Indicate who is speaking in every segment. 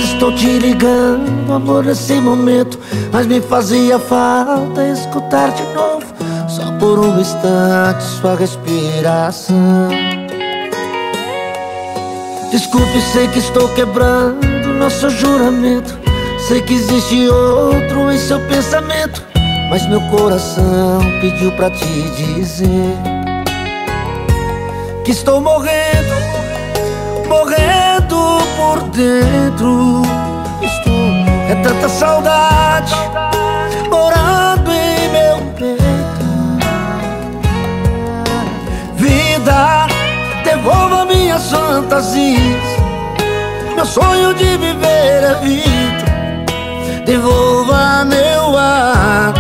Speaker 1: estou te ligando, amor, nesse momento. Mas me fazia falta escutar de novo, só por um instante, sua respiração. Desculpe, sei que estou quebrando nosso juramento. Sei que existe outro em seu pensamento, mas meu coração pediu pra te dizer que estou morrendo, morrendo por dentro. É tanta saudade morando em meu peito. Vida, devolva minhas fantasias, meu sonho de viver a vida. Devolva meu ar.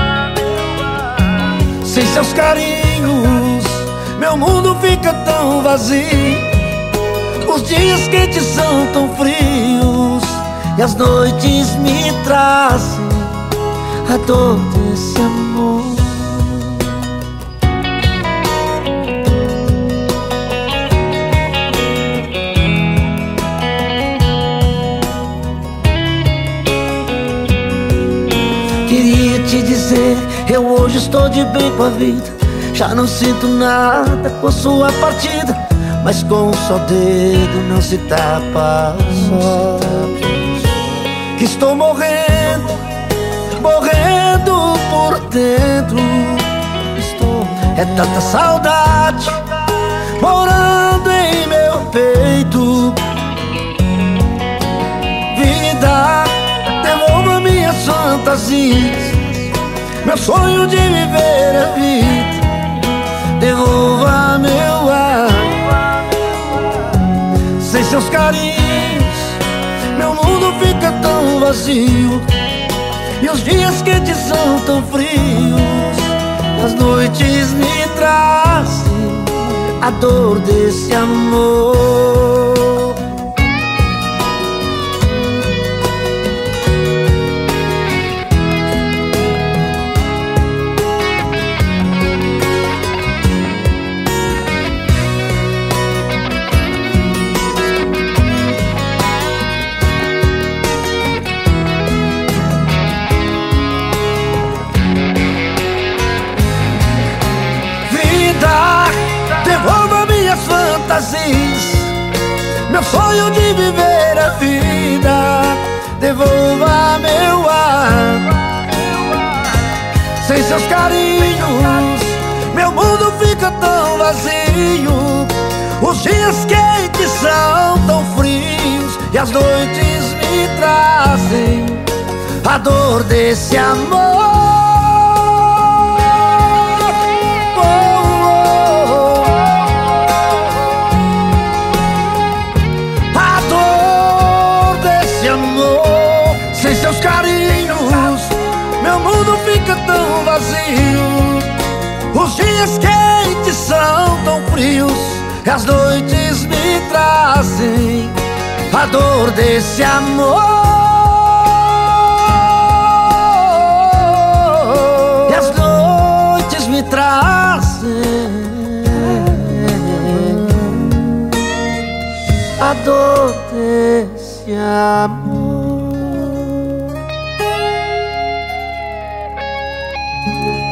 Speaker 1: Sem seus carinhos, meu mundo fica tão vazio. Os dias quentes são tão frios e as noites me trazem a dor desse amor. Queria te dizer, eu hoje estou de bem com a vida. Já não sinto nada com a sua partida, mas com um só dedo não se tapa só. Que estou morrendo, morrendo por dentro. É tanta saudade morando em meu peito. Vida, devolva minhas fantasias, meu sonho de viver a vida. Devolva meu ar. Sem seus carinhos, meu mundo fica tão vazio. E os dias quentes são tão frios, as noites me trazem a dor desse amor. Devolva minhas fantasias, meu sonho de viver a vida. Devolva meu ar. Sem seus carinhos, meu mundo fica tão vazio. Os dias quentes são tão frios e as noites me trazem a dor desse amor. Sem seus carinhos, meu mundo fica tão vazio. Os dias quentes são tão frios e as noites me trazem a dor desse amor. E as noites me trazem a dor desse amor.